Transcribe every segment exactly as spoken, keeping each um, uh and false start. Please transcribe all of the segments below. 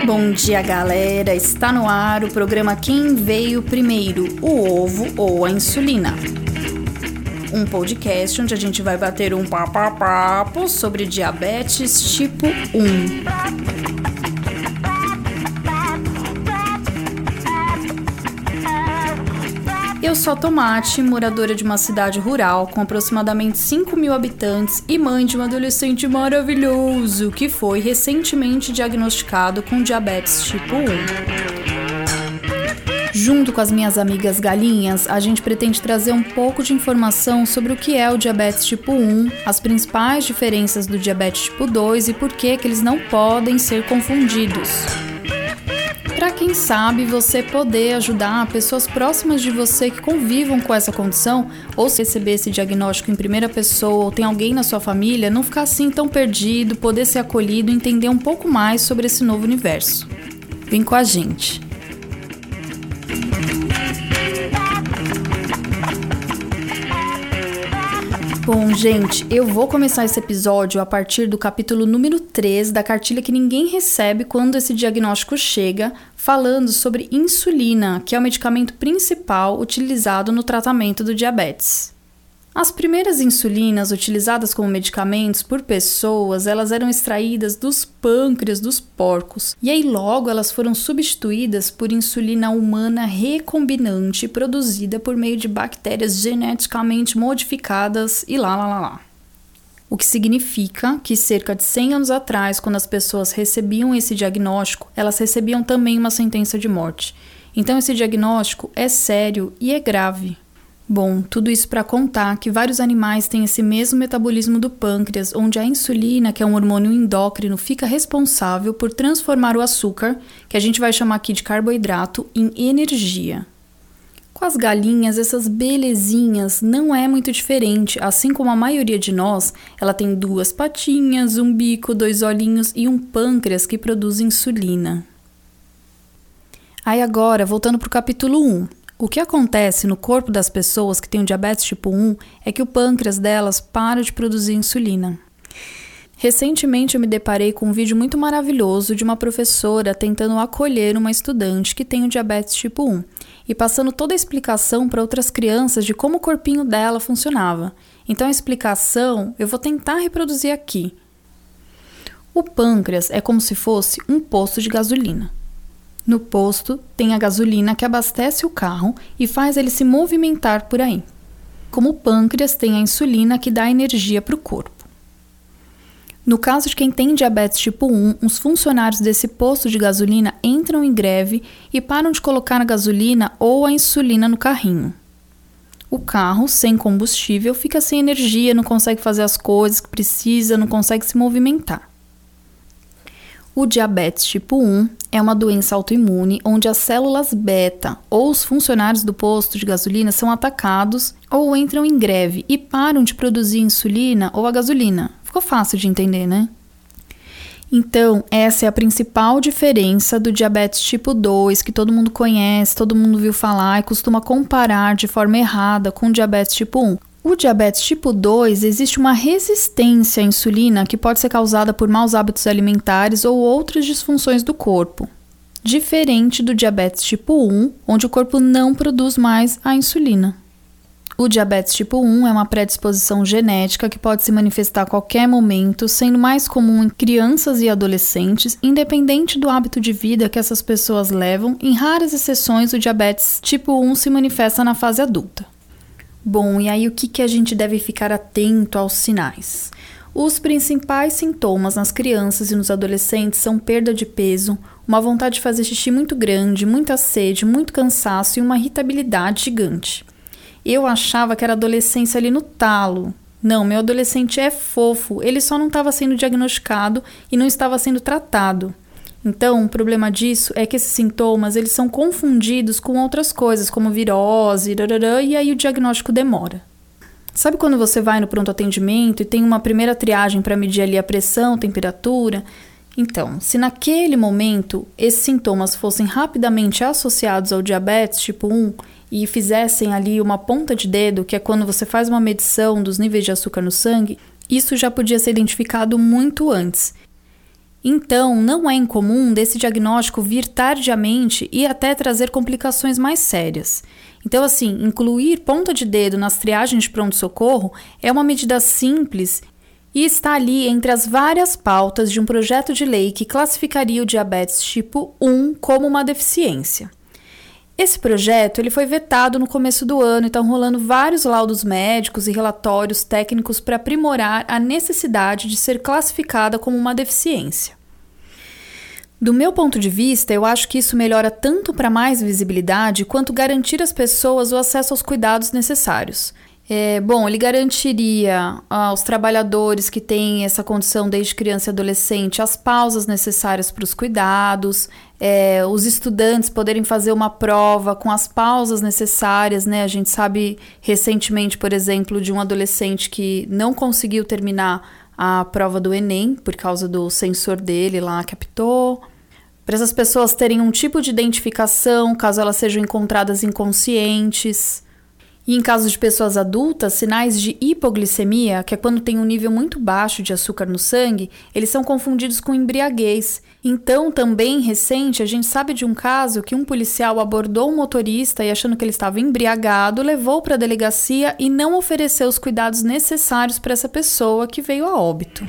Bom dia, galera! Está no ar o programa Quem Veio Primeiro, o ovo ou a insulina? Um podcast onde a gente vai bater um papo sobre diabetes tipo um. Eu sou a Tomate, moradora de uma cidade rural com aproximadamente cinco mil habitantes e mãe de um adolescente maravilhoso que foi recentemente diagnosticado com diabetes tipo um. Junto com as minhas amigas galinhas, a gente pretende trazer um pouco de informação sobre o que é o diabetes tipo um, as principais diferenças do diabetes tipo dois e por que que eles não podem ser confundidos. Para quem sabe você poder ajudar pessoas próximas de você que convivam com essa condição, ou se receber esse diagnóstico em primeira pessoa, ou tem alguém na sua família, não ficar assim tão perdido, poder ser acolhido e entender um pouco mais sobre esse novo universo. Vem com a gente! Bom, gente, eu vou começar esse episódio a partir do capítulo número três da cartilha que ninguém recebe quando esse diagnóstico chega, falando sobre insulina, que é o medicamento principal utilizado no tratamento do diabetes. As primeiras insulinas utilizadas como medicamentos por pessoas, elas eram extraídas dos pâncreas dos porcos, e aí logo elas foram substituídas por insulina humana recombinante produzida por meio de bactérias geneticamente modificadas e lá lá lá lá. O que significa que cerca de cem anos atrás, quando as pessoas recebiam esse diagnóstico, elas recebiam também uma sentença de morte. Então esse diagnóstico é sério e é grave. Bom, tudo isso para contar que vários animais têm esse mesmo metabolismo do pâncreas, onde a insulina, que é um hormônio endócrino, fica responsável por transformar o açúcar, que a gente vai chamar aqui de carboidrato, em energia. Com as galinhas, essas belezinhas não é muito diferente, assim como a maioria de nós, ela tem duas patinhas, um bico, dois olhinhos e um pâncreas que produz insulina. Aí agora, voltando para o capítulo um. O que acontece no corpo das pessoas que têm o diabetes tipo um é que o pâncreas delas para de produzir insulina. Recentemente eu me deparei com um vídeo muito maravilhoso de uma professora tentando acolher uma estudante que tem o diabetes tipo um e passando toda a explicação para outras crianças de como o corpinho dela funcionava. Então a explicação eu vou tentar reproduzir aqui. O pâncreas é como se fosse um posto de gasolina. No posto, tem a gasolina que abastece o carro e faz ele se movimentar por aí. Como o pâncreas, tem a insulina que dá energia para o corpo. No caso de quem tem diabetes tipo um, os funcionários desse posto de gasolina entram em greve e param de colocar a gasolina ou a insulina no carrinho. O carro, sem combustível, fica sem energia, não consegue fazer as coisas que precisa, não consegue se movimentar. O diabetes tipo um é uma doença autoimune onde as células beta ou os funcionários do posto de gasolina são atacados ou entram em greve e param de produzir insulina ou a gasolina. Ficou fácil de entender, né? Então, essa é a principal diferença do diabetes tipo dois, que todo mundo conhece, todo mundo viu falar e costuma comparar de forma errada com o diabetes tipo um. O diabetes tipo dois, existe uma resistência à insulina que pode ser causada por maus hábitos alimentares ou outras disfunções do corpo. Diferente do diabetes tipo um, onde o corpo não produz mais a insulina. O diabetes tipo um é uma predisposição genética que pode se manifestar a qualquer momento, sendo mais comum em crianças e adolescentes, independente do hábito de vida que essas pessoas levam. Em raras exceções, o diabetes tipo um se manifesta na fase adulta. Bom, e aí o que, que a gente deve ficar atento aos sinais? Os principais sintomas nas crianças e nos adolescentes são perda de peso, uma vontade de fazer xixi muito grande, muita sede, muito cansaço e uma irritabilidade gigante. Eu achava que era adolescência ali no talo. Não, meu adolescente é fofo, ele só não estava sendo diagnosticado e não estava sendo tratado. Então, o problema disso é que esses sintomas eles são confundidos com outras coisas, como virose, rarará, e aí o diagnóstico demora. Sabe quando você vai no pronto atendimento e tem uma primeira triagem para medir ali a pressão, temperatura? Então, se naquele momento esses sintomas fossem rapidamente associados ao diabetes tipo um e fizessem ali uma ponta de dedo, que é quando você faz uma medição dos níveis de açúcar no sangue, isso já podia ser identificado muito antes. Então, não é incomum desse diagnóstico vir tardiamente e até trazer complicações mais sérias. Então, assim, incluir ponta de dedo nas triagens de pronto-socorro é uma medida simples e está ali entre as várias pautas de um projeto de lei que classificaria o diabetes tipo um como uma deficiência. Esse projeto ele foi vetado no começo do ano e estão rolando vários laudos médicos e relatórios técnicos para aprimorar a necessidade de ser classificada como uma deficiência. Do meu ponto de vista, eu acho que isso melhora tanto para mais visibilidade quanto garantir às pessoas o acesso aos cuidados necessários. É, bom, ele garantiria aos trabalhadores que têm essa condição desde criança e adolescente as pausas necessárias para os cuidados, é, os estudantes poderem fazer uma prova com as pausas necessárias, né? A gente sabe recentemente, por exemplo, de um adolescente que não conseguiu terminar a prova do Enem por causa do sensor dele lá que apitou. Para essas pessoas terem um tipo de identificação caso elas sejam encontradas inconscientes. E em caso de pessoas adultas, sinais de hipoglicemia, que é quando tem um nível muito baixo de açúcar no sangue, eles são confundidos com embriaguez. Então, também recente, a gente sabe de um caso que um policial abordou um motorista e, achando que ele estava embriagado, levou para a delegacia e não ofereceu os cuidados necessários para essa pessoa que veio a óbito.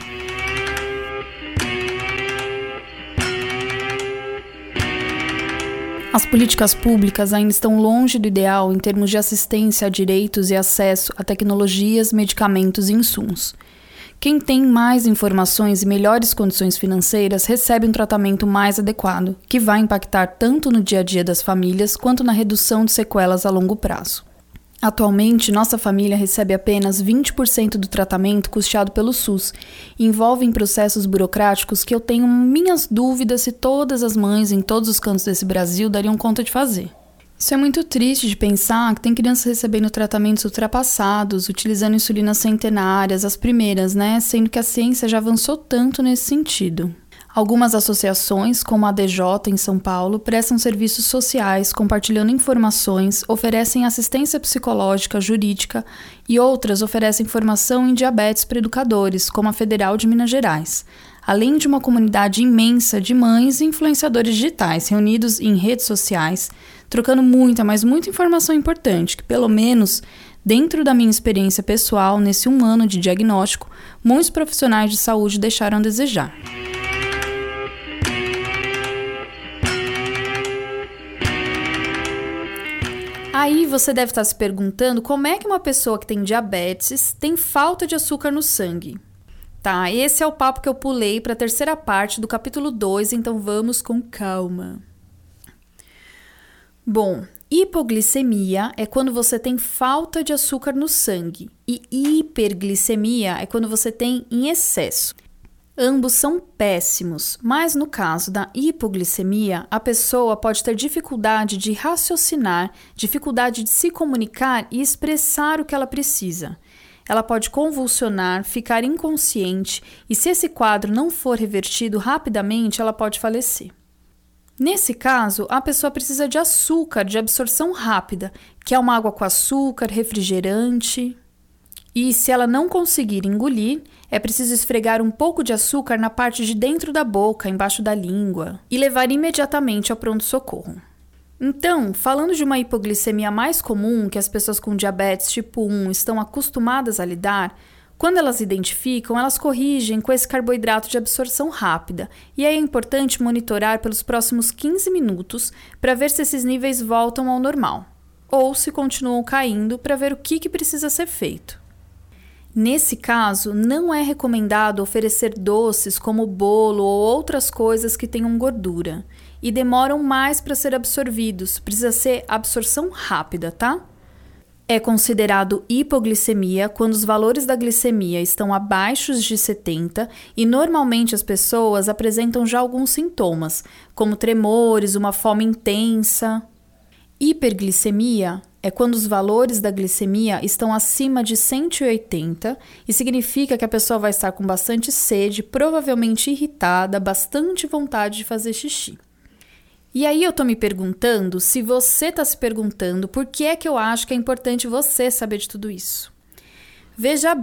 As políticas públicas ainda estão longe do ideal em termos de assistência a direitos e acesso a tecnologias, medicamentos e insumos. Quem tem mais informações e melhores condições financeiras recebe um tratamento mais adequado, que vai impactar tanto no dia a dia das famílias quanto na redução de sequelas a longo prazo. Atualmente, nossa família recebe apenas vinte por cento do tratamento custeado pelo SUS e envolvem processos burocráticos que eu tenho minhas dúvidas se todas as mães em todos os cantos desse Brasil dariam conta de fazer. Isso é muito triste de pensar que tem crianças recebendo tratamentos ultrapassados, utilizando insulinas centenárias, as primeiras, né? Sendo que a ciência já avançou tanto nesse sentido. Algumas associações, como a A D J em São Paulo, prestam serviços sociais, compartilhando informações, oferecem assistência psicológica, jurídica e outras oferecem formação em diabetes para educadores, como a Federal de Minas Gerais, além de uma comunidade imensa de mães e influenciadores digitais reunidos em redes sociais, trocando muita, mas muita informação importante, que pelo menos, dentro da minha experiência pessoal, nesse um ano de diagnóstico, muitos profissionais de saúde deixaram a desejar. Aí você deve estar se perguntando como é que uma pessoa que tem diabetes tem falta de açúcar no sangue. Tá, esse é o papo que eu pulei para a terceira parte do capítulo dois, então vamos com calma. Bom, hipoglicemia é quando você tem falta de açúcar no sangue e hiperglicemia é quando você tem em excesso. Ambos são péssimos, mas no caso da hipoglicemia, a pessoa pode ter dificuldade de raciocinar, dificuldade de se comunicar e expressar o que ela precisa. Ela pode convulsionar, ficar inconsciente e, se esse quadro não for revertido rapidamente, ela pode falecer. Nesse caso, a pessoa precisa de açúcar de absorção rápida, que é uma água com açúcar, refrigerante. E se ela não conseguir engolir, é preciso esfregar um pouco de açúcar na parte de dentro da boca, embaixo da língua, e levar imediatamente ao pronto-socorro. Então, falando de uma hipoglicemia mais comum que as pessoas com diabetes tipo um estão acostumadas a lidar, quando elas identificam, elas corrigem com esse carboidrato de absorção rápida, e aí é importante monitorar pelos próximos quinze minutos para ver se esses níveis voltam ao normal, ou se continuam caindo para ver o que, que precisa ser feito. Nesse caso, não é recomendado oferecer doces como bolo ou outras coisas que tenham gordura e demoram mais para ser absorvidos, precisa ser absorção rápida, tá? É considerado hipoglicemia quando os valores da glicemia estão abaixo de setenta e normalmente as pessoas apresentam já alguns sintomas, como tremores, uma fome intensa. Hiperglicemia é quando os valores da glicemia estão acima de cento e oitenta e significa que a pessoa vai estar com bastante sede, provavelmente irritada, bastante vontade de fazer xixi. E aí eu tô me perguntando se você tá se perguntando por que é que eu acho que é importante você saber de tudo isso. Veja bem,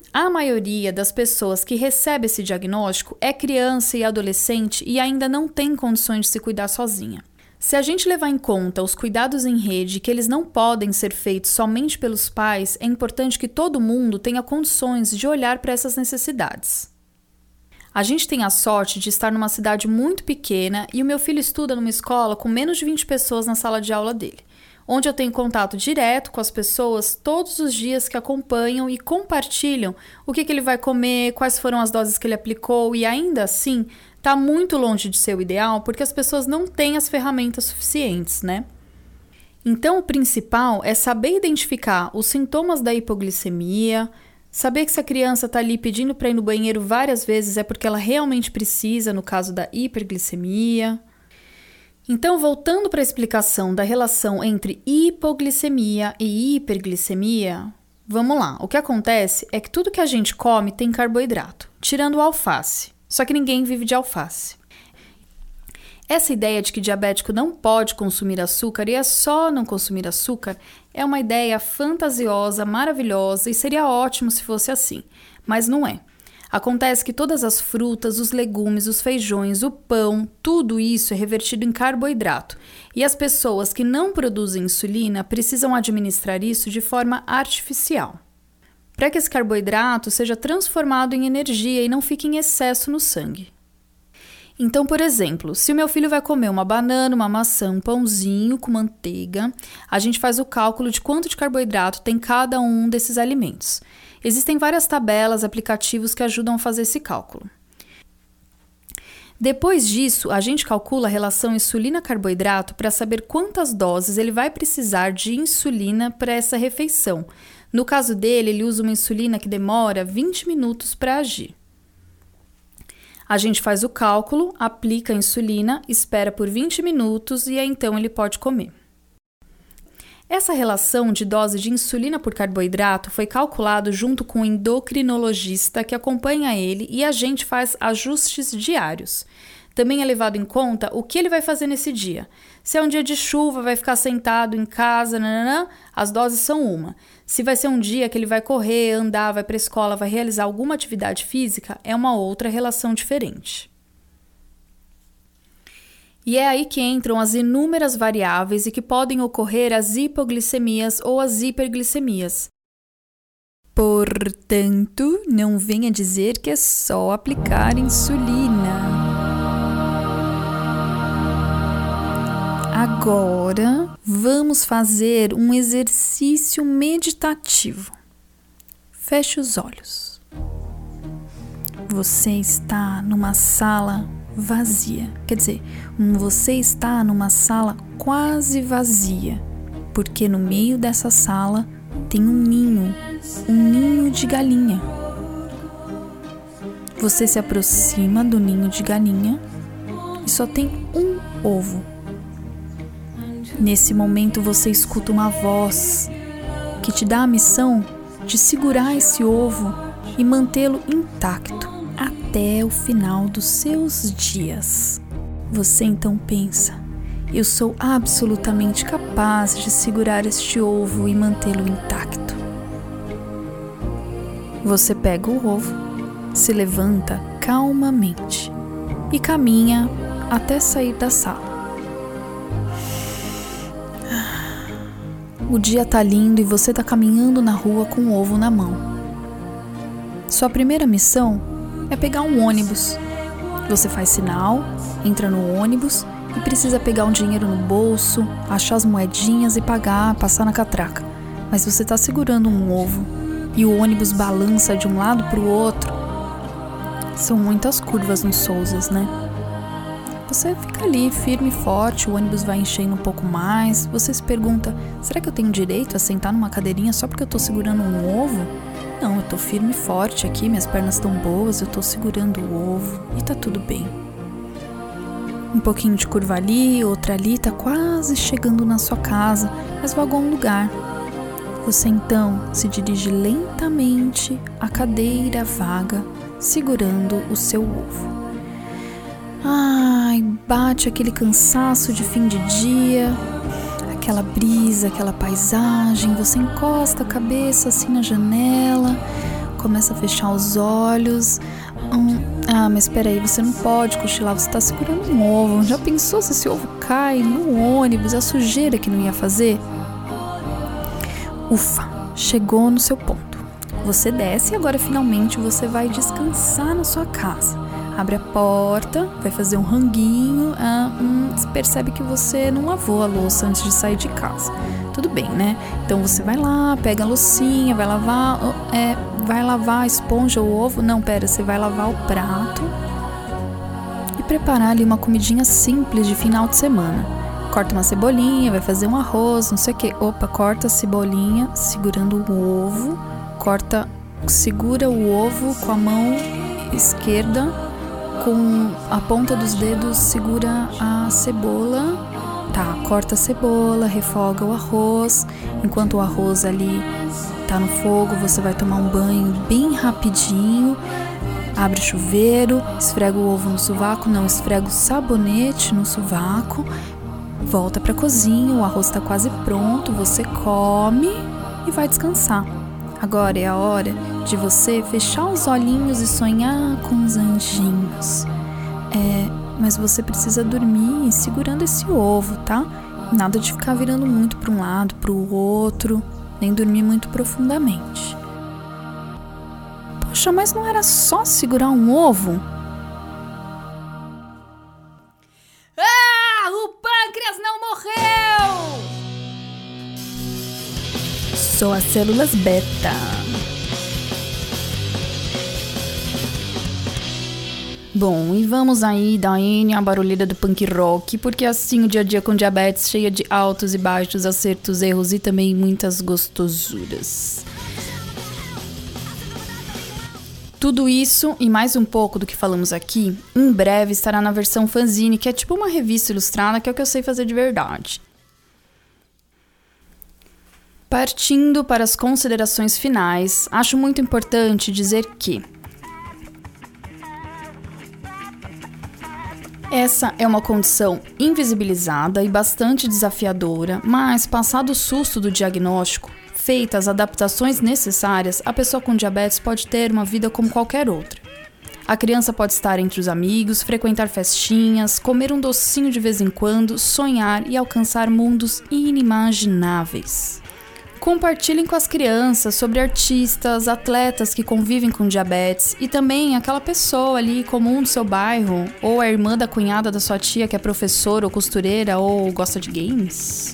A maioria das pessoas que recebe esse diagnóstico é criança e adolescente e ainda não tem condições de se cuidar sozinha. Se a gente levar em conta os cuidados em rede, que eles não podem ser feitos somente pelos pais, é importante que todo mundo tenha condições de olhar para essas necessidades. A gente tem a sorte de estar numa cidade muito pequena e o meu filho estuda numa escola com menos de vinte pessoas na sala de aula dele, onde eu tenho contato direto com as pessoas todos os dias que acompanham e compartilham o que, que ele vai comer, quais foram as doses que ele aplicou e ainda assim está muito longe de ser o ideal porque as pessoas não têm as ferramentas suficientes, né? Então o principal é saber identificar os sintomas da hipoglicemia, saber que se a criança está ali pedindo para ir no banheiro várias vezes é porque ela realmente precisa, no caso da hiperglicemia. Então, voltando para a explicação da relação entre hipoglicemia e hiperglicemia, vamos lá. O que acontece é que tudo que a gente come tem carboidrato, tirando o alface. Só que ninguém vive de alface. Essa ideia de que diabético não pode consumir açúcar e é só não consumir açúcar é uma ideia fantasiosa, maravilhosa e seria ótimo se fosse assim, mas não é. Acontece que todas as frutas, os legumes, os feijões, o pão, tudo isso é revertido em carboidrato. E as pessoas que não produzem insulina precisam administrar isso de forma artificial, para que esse carboidrato seja transformado em energia e não fique em excesso no sangue. Então, por exemplo, se o meu filho vai comer uma banana, uma maçã, um pãozinho com manteiga, a gente faz o cálculo de quanto de carboidrato tem cada um desses alimentos. Existem várias tabelas, aplicativos que ajudam a fazer esse cálculo. Depois disso, a gente calcula a relação insulina-carboidrato para saber quantas doses ele vai precisar de insulina para essa refeição. No caso dele, ele usa uma insulina que demora vinte minutos para agir. A gente faz o cálculo, aplica a insulina, espera por vinte minutos e aí então ele pode comer. Essa relação de dose de insulina por carboidrato foi calculado junto com o endocrinologista que acompanha ele e a gente faz ajustes diários. Também é levado em conta o que ele vai fazer nesse dia. Se é um dia de chuva, vai ficar sentado em casa, nananã, as doses são uma. Se vai ser um dia que ele vai correr, andar, vai para a escola, vai realizar alguma atividade física, é uma outra relação diferente. E é aí que entram as inúmeras variáveis e que podem ocorrer as hipoglicemias ou as hiperglicemias. Portanto, não venha dizer que é só aplicar insulina. Agora, vamos fazer um exercício meditativo. Feche os olhos. Você está numa sala vazia. Quer dizer, você está numa sala quase vazia, porque no meio dessa sala tem um ninho, um ninho de galinha. Você se aproxima do ninho de galinha e só tem um ovo. Nesse momento você escuta uma voz que te dá a missão de segurar esse ovo e mantê-lo intacto até o final dos seus dias. Você então pensa: eu sou absolutamente capaz de segurar este ovo e mantê-lo intacto. Você pega o ovo, se levanta calmamente e caminha até sair da sala. O dia tá lindo e você tá caminhando na rua com o ovo na mão. Sua primeira missão é pegar um ônibus. Você faz sinal, entra no ônibus e precisa pegar um dinheiro no bolso, achar as moedinhas e pagar, passar na catraca. Mas você tá segurando um ovo e o ônibus balança de um lado pro outro. São muitas curvas nos Sousas, né? Você fica ali firme e forte, o ônibus vai enchendo um pouco mais. Você se pergunta: será que eu tenho direito a sentar numa cadeirinha só porque eu tô segurando um ovo? Não, eu tô firme e forte aqui, minhas pernas estão boas, eu tô segurando o ovo e tá tudo bem. Um pouquinho de curva ali, outra ali, tá quase chegando na sua casa, mas vai a algum lugar. Você então se dirige lentamente à cadeira vaga, segurando o seu ovo. Ai, bate aquele cansaço de fim de dia, aquela brisa, aquela paisagem, você encosta a cabeça assim na janela, começa a fechar os olhos. Hum, ah, mas espera aí, você não pode cochilar, você tá segurando um ovo. Já pensou se esse ovo cai no ônibus, a sujeira que não ia fazer? Ufa, chegou no seu ponto. Você desce e agora finalmente você vai descansar na sua casa. Abre a porta, vai fazer um ranguinho, ah, hum, percebe que você não lavou a louça antes de sair de casa. Tudo bem, né? Então você vai lá, pega a loucinha, vai lavar, é, vai lavar a esponja, o ovo. Não, pera, você vai lavar o prato e preparar ali uma comidinha simples de final de semana. Corta uma cebolinha, vai fazer um arroz, não sei o que. Opa, corta a cebolinha segurando o ovo, corta, segura o ovo com a mão esquerda. Com a ponta dos dedos, segura a cebola. Tá, corta a cebola, refoga o arroz. Enquanto o arroz ali tá no fogo, você vai tomar um banho bem rapidinho. Abre o chuveiro, esfrega o ovo no sovaco. Não, esfrega o sabonete no sovaco. Volta pra cozinha, o arroz tá quase pronto. Você come e vai descansar. Agora é a hora de você fechar os olhinhos e sonhar com os anjinhos. É, mas você precisa dormir segurando esse ovo, tá? Nada de ficar virando muito para um lado, para o outro, nem dormir muito profundamente. Poxa, mas não era só segurar um ovo? Ah, o pâncreas não morreu! Só as células beta. Bom, e vamos aí, Daiane, a barulheira do punk rock, porque assim o dia a dia com diabetes, cheia de altos e baixos, acertos, erros e também muitas gostosuras. Tudo isso e mais um pouco do que falamos aqui, em breve estará na versão fanzine, que é tipo uma revista ilustrada, que é o que eu sei fazer de verdade. Partindo para as considerações finais, acho muito importante dizer que essa é uma condição invisibilizada e bastante desafiadora, mas passado o susto do diagnóstico, feitas as adaptações necessárias, a pessoa com diabetes pode ter uma vida como qualquer outra. A criança pode estar entre os amigos, frequentar festinhas, comer um docinho de vez em quando, sonhar e alcançar mundos inimagináveis. Compartilhem com as crianças sobre artistas, atletas que convivem com diabetes e também aquela pessoa ali comum do seu bairro ou a irmã da cunhada da sua tia que é professora ou costureira ou gosta de games.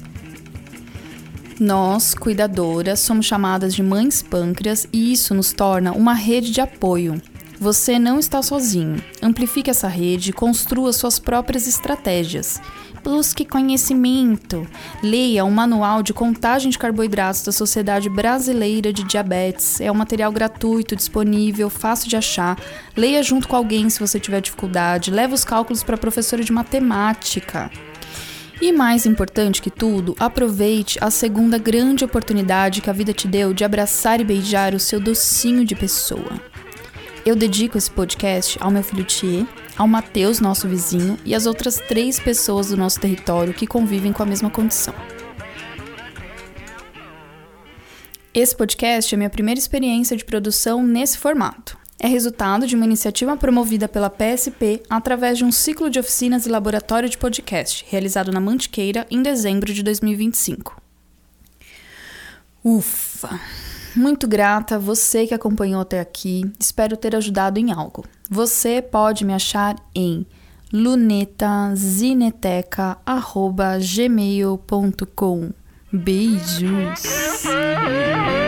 Nós, cuidadoras, somos chamadas de mães pâncreas e isso nos torna uma rede de apoio. Você não está sozinho. Amplifique essa rede e construa suas próprias estratégias. Busque conhecimento. Leia um manual de contagem de carboidratos da Sociedade Brasileira de Diabetes. É um material gratuito, disponível, fácil de achar. Leia junto com alguém se você tiver dificuldade. Leve os cálculos para a professora de matemática. E mais importante que tudo, aproveite a segunda grande oportunidade que a vida te deu de abraçar e beijar o seu docinho de pessoa. Eu dedico esse podcast ao meu filho Thier, ao Matheus, nosso vizinho, e às outras três pessoas do nosso território que convivem com a mesma condição. Esse podcast é minha primeira experiência de produção nesse formato. É resultado de uma iniciativa promovida pela P S P através de um ciclo de oficinas e laboratório de podcast, realizado na Mantiqueira em dezembro de dois mil e vinte e cinco. Ufa! Muito grata a você que acompanhou até aqui, espero ter ajudado em algo. Você pode me achar em lunetazineteca arroba gmail ponto com. Beijos!